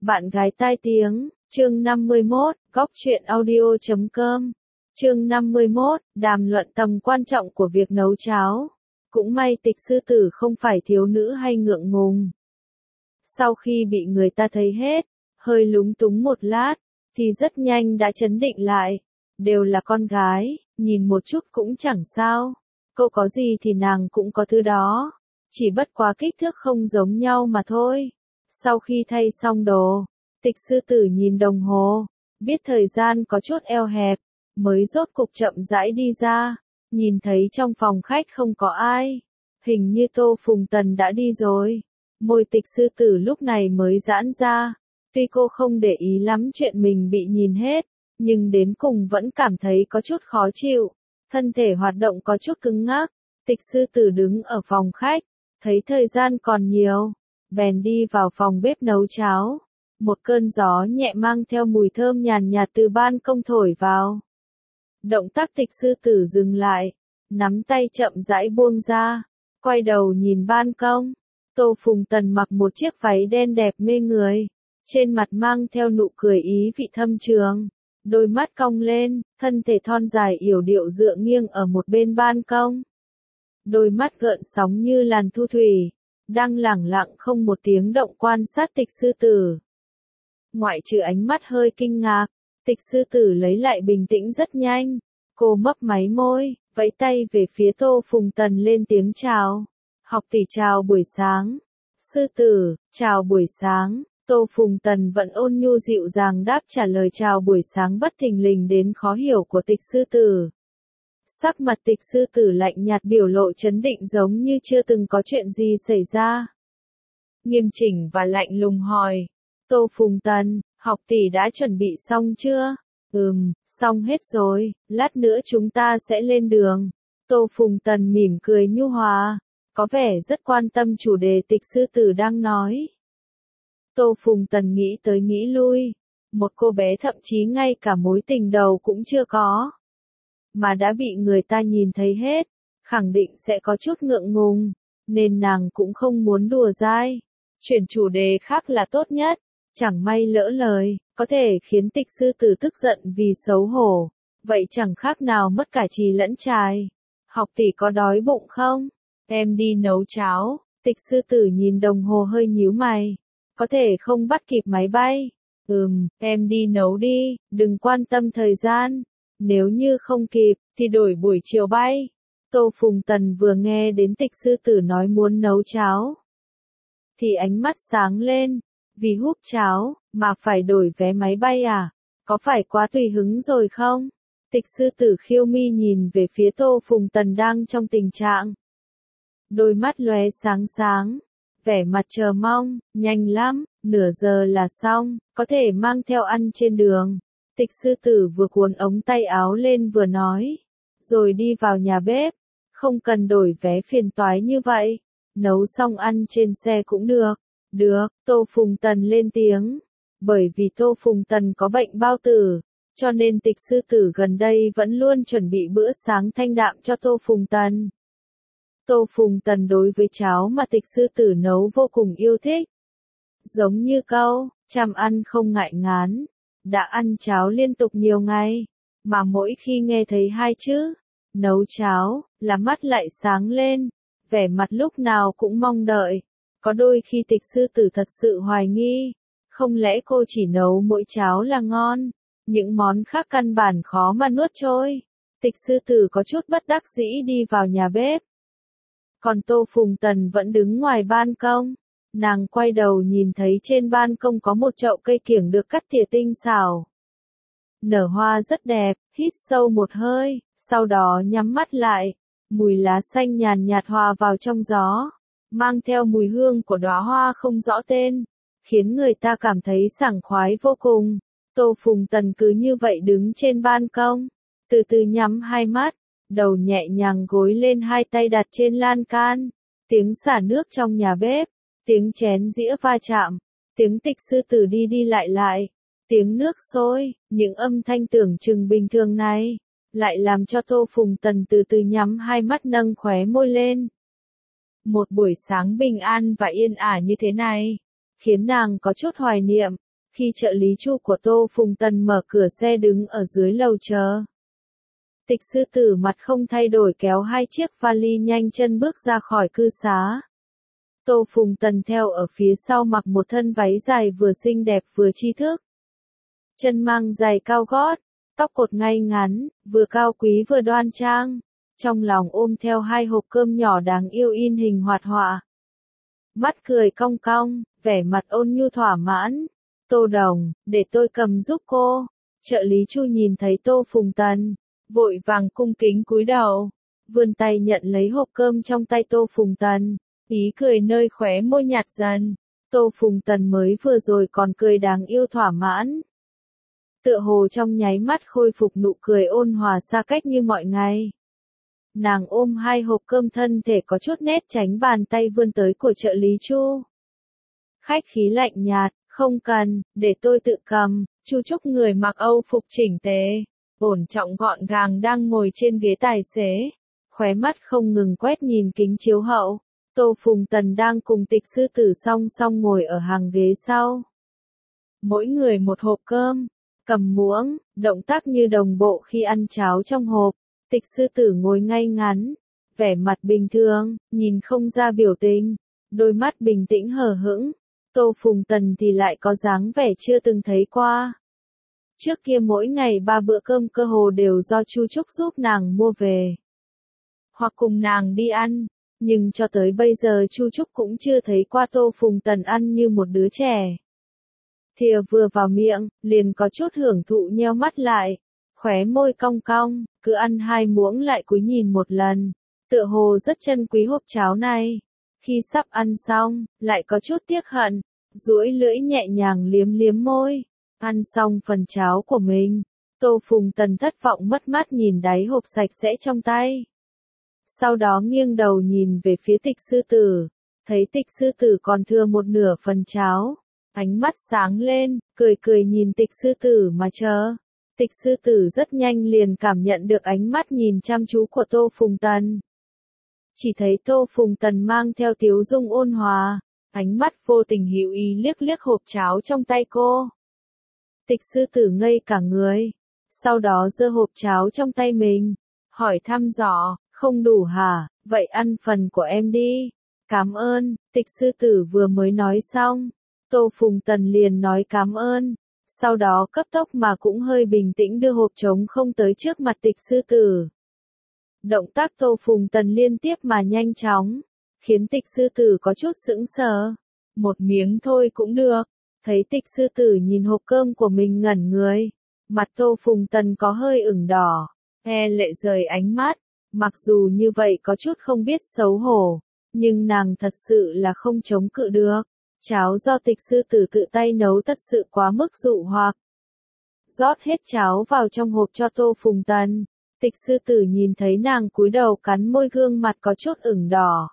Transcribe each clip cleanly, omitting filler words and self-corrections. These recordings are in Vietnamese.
Bạn gái tai tiếng, chương 51, góc truyện audio.com. Chương 51, đàm luận tầm quan trọng của việc nấu cháo. Cũng may Tịch sư tử không phải thiếu nữ hay ngượng ngùng. Sau khi bị người ta thấy hết, hơi lúng túng một lát, thì rất nhanh đã trấn định lại. Đều là con gái, nhìn một chút cũng chẳng sao. Cô có gì thì nàng cũng có thứ đó. Chỉ bất quá kích thước không giống nhau mà thôi. Sau khi thay xong đồ, Tịch sư tử nhìn đồng hồ, biết thời gian có chút eo hẹp, mới rốt cục chậm rãi đi ra, nhìn thấy trong phòng khách không có ai. Hình như Tô Phùng Tần đã đi rồi. Môi Tịch sư tử lúc này mới giãn ra. Tuy cô không để ý lắm chuyện mình bị nhìn hết, nhưng đến cùng vẫn cảm thấy có chút khó chịu. Thân thể hoạt động có chút cứng ngắc. Tịch sư tử đứng ở phòng khách, thấy thời gian còn nhiều, bèn đi vào phòng bếp nấu cháo. Một cơn gió nhẹ mang theo mùi thơm nhàn nhạt từ ban công thổi vào. Động tác Tịch sư tử dừng lại, nắm tay chậm rãi buông ra, quay đầu nhìn ban công. Tô Phùng Tần mặc một chiếc váy đen đẹp mê người, trên mặt mang theo nụ cười ý vị thâm trường, đôi mắt cong lên, thân thể thon dài yểu điệu dựa nghiêng ở một bên ban công. Đôi mắt gợn sóng như làn thu thủy, đang lẳng lặng không một tiếng động quan sát Tịch sư tử. Ngoại trừ ánh mắt hơi kinh ngạc, Tịch sư tử lấy lại bình tĩnh rất nhanh. Cô mấp máy môi, vẫy tay về phía Tô Phùng Tần lên tiếng chào. Học tỷ chào buổi sáng. Sư tử, chào buổi sáng. Tô Phùng Tần vẫn ôn nhu dịu dàng đáp trả lời chào buổi sáng bất thình lình đến khó hiểu của Tịch sư tử. Sắc mặt Tịch sư tử lạnh nhạt biểu lộ trấn định giống như chưa từng có chuyện gì xảy ra. Nghiêm chỉnh và lạnh lùng hỏi. Tô Phùng Tần, học tỷ đã chuẩn bị xong chưa? Xong hết rồi, lát nữa chúng ta sẽ lên đường. Tô Phùng Tần mỉm cười nhu hòa, có vẻ rất quan tâm chủ đề Tịch sư tử đang nói. Tô Phùng Tần nghĩ tới nghĩ lui, một cô bé thậm chí ngay cả mối tình đầu cũng chưa có, mà đã bị người ta nhìn thấy hết, khẳng định sẽ có chút ngượng ngùng, nên nàng cũng không muốn đùa dai. Chuyển chủ đề khác là tốt nhất, chẳng may lỡ lời, có thể khiến Tịch sư tử tức giận vì xấu hổ, vậy chẳng khác nào mất cả chì lẫn chài. Học tỷ có đói bụng không? Em đi nấu cháo. Tịch sư tử nhìn đồng hồ hơi nhíu mày, có thể không bắt kịp máy bay. Em đi nấu đi, đừng quan tâm thời gian. Nếu như không kịp, thì đổi buổi chiều bay. Tô Phùng Tần vừa nghe đến Tịch sư tử nói muốn nấu cháo, thì ánh mắt sáng lên. Vì húp cháo, mà phải đổi vé máy bay à? Có phải quá tùy hứng rồi không? Tịch sư tử khiêu mi nhìn về phía Tô Phùng Tần đang trong tình trạng. Đôi mắt lóe sáng sáng, vẻ mặt chờ mong, nhanh lắm, nửa giờ là xong, có thể mang theo ăn trên đường. Tịch sư tử vừa cuốn ống tay áo lên vừa nói, rồi đi vào nhà bếp, không cần đổi vé phiền toái như vậy, nấu xong ăn trên xe cũng được. Được, Tô Phùng Tần lên tiếng. Bởi vì Tô Phùng Tần có bệnh bao tử, cho nên Tịch sư tử gần đây vẫn luôn chuẩn bị bữa sáng thanh đạm cho Tô Phùng Tần. Tô Phùng Tần đối với cháo mà Tịch sư tử nấu vô cùng yêu thích. Giống như câu, chăm ăn không ngại ngán. Đã ăn cháo liên tục nhiều ngày, mà mỗi khi nghe thấy hai chữ nấu cháo, là mắt lại sáng lên, vẻ mặt lúc nào cũng mong đợi. Có đôi khi Tịch sư tử thật sự hoài nghi, không lẽ cô chỉ nấu mỗi cháo là ngon, những món khác căn bản khó mà nuốt trôi. Tịch sư tử có chút bất đắc dĩ đi vào nhà bếp. Còn Tô Phùng Tần vẫn đứng ngoài ban công. Nàng quay đầu nhìn thấy trên ban công có một chậu cây kiểng được cắt tỉa tinh xảo. Nở hoa rất đẹp, hít sâu một hơi, sau đó nhắm mắt lại. Mùi lá xanh nhàn nhạt hòa vào trong gió, mang theo mùi hương của đóa hoa không rõ tên, khiến người ta cảm thấy sảng khoái vô cùng. Tô Phùng Tần cứ như vậy đứng trên ban công, từ từ nhắm hai mắt, đầu nhẹ nhàng gối lên hai tay đặt trên lan can. Tiếng xả nước trong nhà bếp, tiếng chén dĩa va chạm, tiếng Tịch sư tử đi đi lại lại, tiếng nước sôi, những âm thanh tưởng chừng bình thường này, lại làm cho Tô Phùng Tần từ từ nhắm hai mắt nâng khóe môi lên. Một buổi sáng bình an và yên ả như thế này, khiến nàng có chút hoài niệm. khi trợ lý Chu của Tô Phùng Tần mở cửa xe đứng ở dưới lầu chờ. Tịch sư tử mặt không thay đổi kéo hai chiếc vali nhanh chân bước ra khỏi cư xá. Tô Phùng Tần theo ở phía sau mặc một thân váy dài vừa xinh đẹp vừa tri thức. Chân mang giày cao gót, tóc cột ngay ngắn, vừa cao quý vừa đoan trang. Trong lòng ôm theo hai hộp cơm nhỏ đáng yêu in hình hoạt họa. Mắt cười cong cong, vẻ mặt ôn nhu thỏa mãn. Tô Đồng, để tôi cầm giúp cô. Trợ lý Chu nhìn thấy Tô Phùng Tần, vội vàng cung kính cúi đầu, vươn tay nhận lấy hộp cơm trong tay Tô Phùng Tần, ý cười nơi khóe môi nhạt dần. Tô Phùng Tần mới vừa rồi còn cười đáng yêu thỏa mãn. Tựa hồ trong nháy mắt khôi phục nụ cười ôn hòa xa cách như mọi ngày. Nàng ôm hai hộp cơm thân thể có chút nét tránh bàn tay vươn tới của trợ lý Chu. Khách khí lạnh nhạt, không cần, để tôi tự cầm. Chu Trúc người mặc Âu phục chỉnh tề, ổn trọng gọn gàng đang ngồi trên ghế tài xế, khóe mắt không ngừng quét nhìn kính chiếu hậu. Tô Phùng Tần đang cùng Tịch sư tử song song ngồi ở hàng ghế sau. Mỗi người một hộp cơm, cầm muỗng, động tác như đồng bộ khi ăn cháo trong hộp. Tịch sư tử ngồi ngay ngắn, vẻ mặt bình thường, nhìn không ra biểu tình, đôi mắt bình tĩnh hờ hững. Tô Phùng Tần thì lại có dáng vẻ chưa từng thấy qua. Trước kia mỗi ngày 3 bữa cơm cơ hồ đều do Chu Trúc giúp nàng mua về, hoặc cùng nàng đi ăn, nhưng cho tới bây giờ Chu Trúc cũng chưa thấy qua Tô Phùng Tần ăn như một đứa trẻ. Thìa vừa vào miệng, liền có chút hưởng thụ nheo mắt lại, khóe môi cong cong, cứ ăn 2 muỗng lại cúi nhìn một lần, tựa hồ rất trân quý hộp cháo này. Khi sắp ăn xong, lại có chút tiếc hận, duỗi lưỡi nhẹ nhàng liếm liếm môi. Ăn xong phần cháo của mình, Tô Phùng Tần thất vọng mất mát nhìn đáy hộp sạch sẽ trong tay. Sau đó nghiêng đầu nhìn về phía Tịch sư tử, thấy Tịch sư tử còn thừa một nửa phần cháo. Ánh mắt sáng lên, cười cười nhìn Tịch sư tử mà chờ. Tịch sư tử rất nhanh liền cảm nhận được ánh mắt nhìn chăm chú của Tô Phùng Tần. Chỉ thấy Tô Phùng Tần mang theo tiếu dung ôn hòa, ánh mắt vô tình hữu ý liếc liếc hộp cháo trong tay cô. Tịch sư tử ngây cả người, sau đó giơ hộp cháo trong tay mình, hỏi thăm dò, không đủ hả, vậy ăn phần của em đi. Cảm ơn. Tịch sư tử vừa mới nói xong, Tô Phùng Tần liền nói cảm ơn, sau đó cấp tốc mà cũng hơi bình tĩnh đưa hộp trống không tới trước mặt Tịch sư tử. Động tác Tô Phùng Tần liên tiếp mà nhanh chóng, khiến Tịch sư tử có chút sững sờ. Một miếng thôi cũng được. Thấy Tịch sư tử nhìn hộp cơm của mình ngẩn người, mặt Tô Phùng Tần có hơi ửng đỏ, lệ rời ánh mắt. Mặc dù như vậy có chút không biết xấu hổ, nhưng nàng thật sự là không chống cự được. Cháo do Tịch sư tử tự tay nấu thật sự quá mức dụ hoặc. Rót hết cháo vào trong hộp cho Tô Phùng Tần. Tịch sư tử nhìn thấy nàng cúi đầu cắn môi, gương mặt có chút ửng đỏ.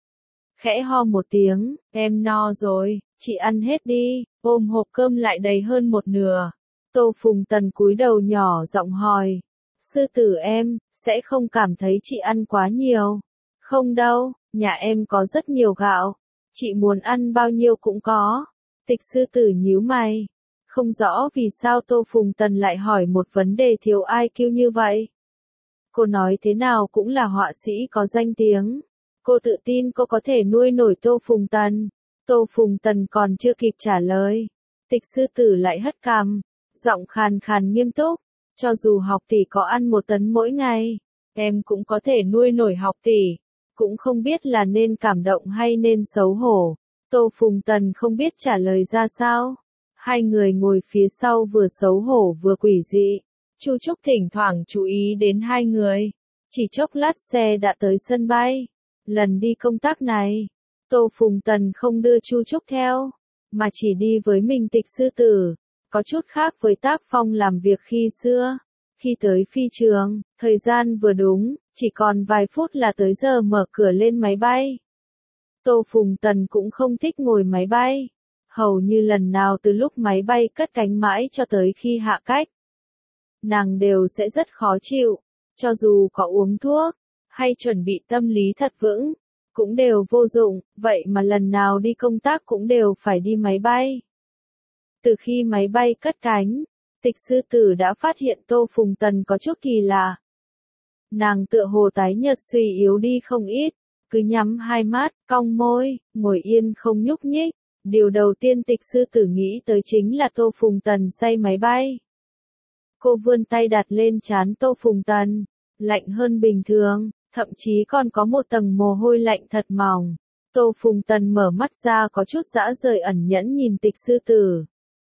Khẽ ho một tiếng, em no rồi, chị ăn hết đi. Ôm hộp cơm lại đầy hơn một nửa. Tô Phùng Tần cúi đầu nhỏ giọng hỏi. Sư tử em, sẽ không cảm thấy chị ăn quá nhiều. Không đâu, nhà em có rất nhiều gạo. Chị muốn ăn bao nhiêu cũng có. Tịch sư tử nhíu mày. Không rõ vì sao Tô Phùng Tần lại hỏi một vấn đề thiếu IQ như vậy. Cô nói thế nào cũng là họa sĩ có danh tiếng. Cô tự tin cô có thể nuôi nổi Tô Phùng Tần. Tô Phùng Tần còn chưa kịp trả lời, Tịch sư tử lại hất cằm, giọng khàn khàn nghiêm túc. Cho dù học tỷ có ăn 1 tấn mỗi ngày, em cũng có thể nuôi nổi học tỷ. Cũng không biết là nên cảm động hay nên xấu hổ. Tô Phùng Tần không biết trả lời ra sao. Hai người ngồi phía sau vừa xấu hổ vừa quỷ dị. Chu Trúc thỉnh thoảng chú ý đến hai người. Chỉ chốc lát xe đã tới sân bay. Lần đi công tác này, Tô Phùng Tần không đưa Chu Trúc theo, mà chỉ đi với mình Tịch sư tử. Có chút khác với tác phong làm việc khi xưa. Khi tới phi trường, thời gian vừa đúng, chỉ còn vài phút là tới giờ mở cửa lên máy bay. Tô Phùng Tần cũng không thích ngồi máy bay. Hầu như lần nào từ lúc máy bay cất cánh mãi cho tới khi hạ cách, nàng đều sẽ rất khó chịu. Cho dù có uống thuốc, hay chuẩn bị tâm lý thật vững, cũng đều vô dụng, vậy mà lần nào đi công tác cũng đều phải đi máy bay. Từ khi máy bay cất cánh, Tịch sư tử đã phát hiện Tô Phùng Tần có chút kỳ lạ. Nàng tựa hồ tái nhợt suy yếu đi không ít, cứ nhắm hai mắt, cong môi, ngồi yên không nhúc nhích. Điều đầu tiên Tịch sư tử nghĩ tới chính là Tô Phùng Tần say máy bay. Cô vươn tay đặt lên trán Tô Phùng Tần, lạnh hơn bình thường, thậm chí còn có một tầng mồ hôi lạnh thật mỏng. Tô Phùng Tần mở mắt ra có chút dã rời ẩn nhẫn nhìn Tịch sư tử.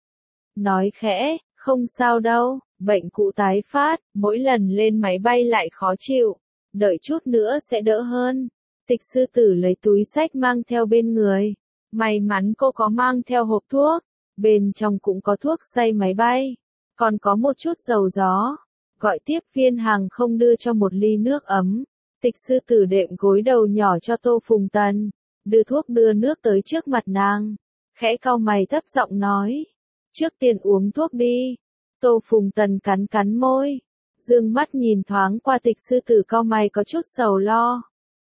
Nói khẽ, không sao đâu, bệnh cũ tái phát, mỗi lần lên máy bay lại khó chịu, đợi chút nữa sẽ đỡ hơn. Tịch sư tử lấy túi xách mang theo bên người. May mắn cô có mang theo hộp thuốc, bên trong cũng có thuốc xay máy bay, còn có một chút dầu gió. Gọi tiếp viên hàng không đưa cho một ly nước ấm. Tịch sư tử đệm gối đầu nhỏ cho Tô Phùng Tần, đưa thuốc đưa nước tới trước mặt nàng, khẽ cau mày thấp giọng nói, trước tiên uống thuốc đi. Tô Phùng Tần cắn cắn môi, dương mắt nhìn thoáng qua Tịch sư tử cau mày có chút sầu lo.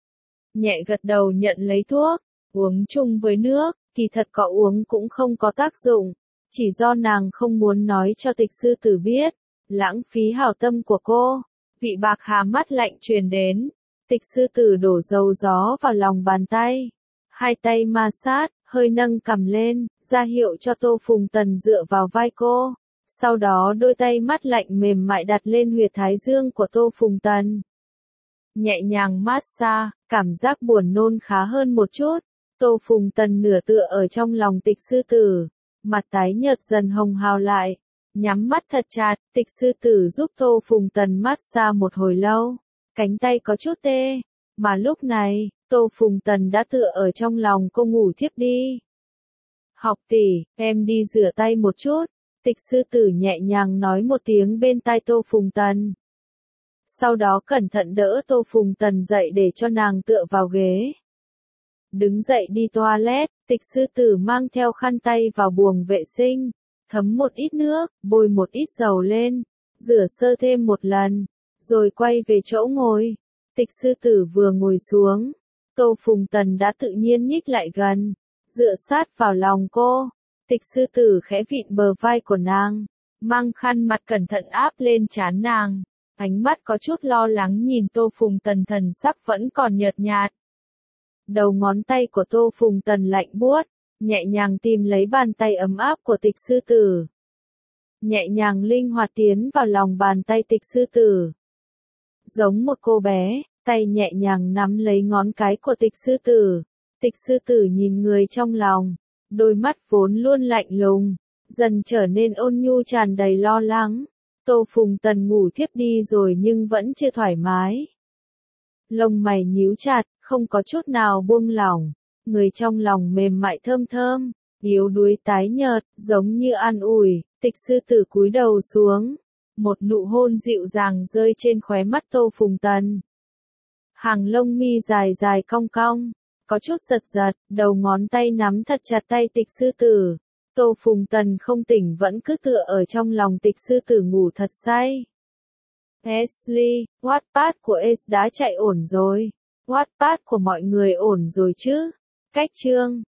Nhẹ gật đầu nhận lấy thuốc, uống chung với nước, kỳ thật có uống cũng không có tác dụng, chỉ do nàng không muốn nói cho Tịch sư tử biết, lãng phí hảo tâm của cô. Vị bạc hà mắt lạnh truyền đến, Tịch sư tử đổ dầu gió vào lòng bàn tay, hai tay ma sát, hơi nâng cằm lên, ra hiệu cho Tô Phùng Tần dựa vào vai cô. Sau đó đôi tay mắt lạnh mềm mại đặt lên huyệt thái dương của Tô Phùng Tần. Nhẹ nhàng mát xa, cảm giác buồn nôn khá hơn một chút. Tô Phùng Tần nửa tựa ở trong lòng Tịch sư tử, mặt tái nhợt dần hồng hào lại, nhắm mắt thật chặt. Tịch sư tử giúp Tô Phùng Tần mát xa một hồi lâu, cánh tay có chút tê, mà lúc này, Tô Phùng Tần đã tựa ở trong lòng cô ngủ thiếp đi. Học tỷ, em đi rửa tay một chút. Tịch sư tử nhẹ nhàng nói một tiếng bên tai Tô Phùng Tần. Sau đó cẩn thận đỡ Tô Phùng Tần dậy để cho nàng tựa vào ghế. Đứng dậy đi toilet, Tịch sư tử mang theo khăn tay vào buồng vệ sinh, thấm một ít nước, bôi một ít dầu lên, rửa sơ thêm một lần, rồi quay về chỗ ngồi. Tịch sư tử vừa ngồi xuống, Tô Phùng Tần đã tự nhiên nhích lại gần, dựa sát vào lòng cô. Tịch sư tử khẽ vịn bờ vai của nàng, mang khăn mặt cẩn thận áp lên trán nàng, ánh mắt có chút lo lắng nhìn Tô Phùng Tần, thần sắc vẫn còn nhợt nhạt. Đầu ngón tay của Tô Phùng Tần lạnh buốt, nhẹ nhàng tìm lấy bàn tay ấm áp của Tịch sư tử. Nhẹ nhàng linh hoạt tiến vào lòng bàn tay Tịch sư tử. Giống một cô bé, tay nhẹ nhàng nắm lấy ngón cái của Tịch sư tử. Tịch sư tử nhìn người trong lòng, đôi mắt vốn luôn lạnh lùng, dần trở nên ôn nhu tràn đầy lo lắng. Tô Phùng Tần ngủ thiếp đi rồi nhưng vẫn chưa thoải mái. Lông mày nhíu chặt, không có chút nào buông lỏng, người trong lòng mềm mại thơm thơm, yếu đuối tái nhợt, giống như an ủi. Tịch sư tử cúi đầu xuống, một nụ hôn dịu dàng rơi trên khóe mắt Tô Phùng Tần. Hàng lông mi dài dài cong cong, có chút giật giật, đầu ngón tay nắm thật chặt tay Tịch sư tử. Tô Phùng Tần không tỉnh vẫn cứ tựa ở trong lòng Tịch sư tử ngủ thật say. Ashley, Wattpad của Ace đã chạy ổn rồi. Wattpad của mọi người ổn rồi chứ? Cách chương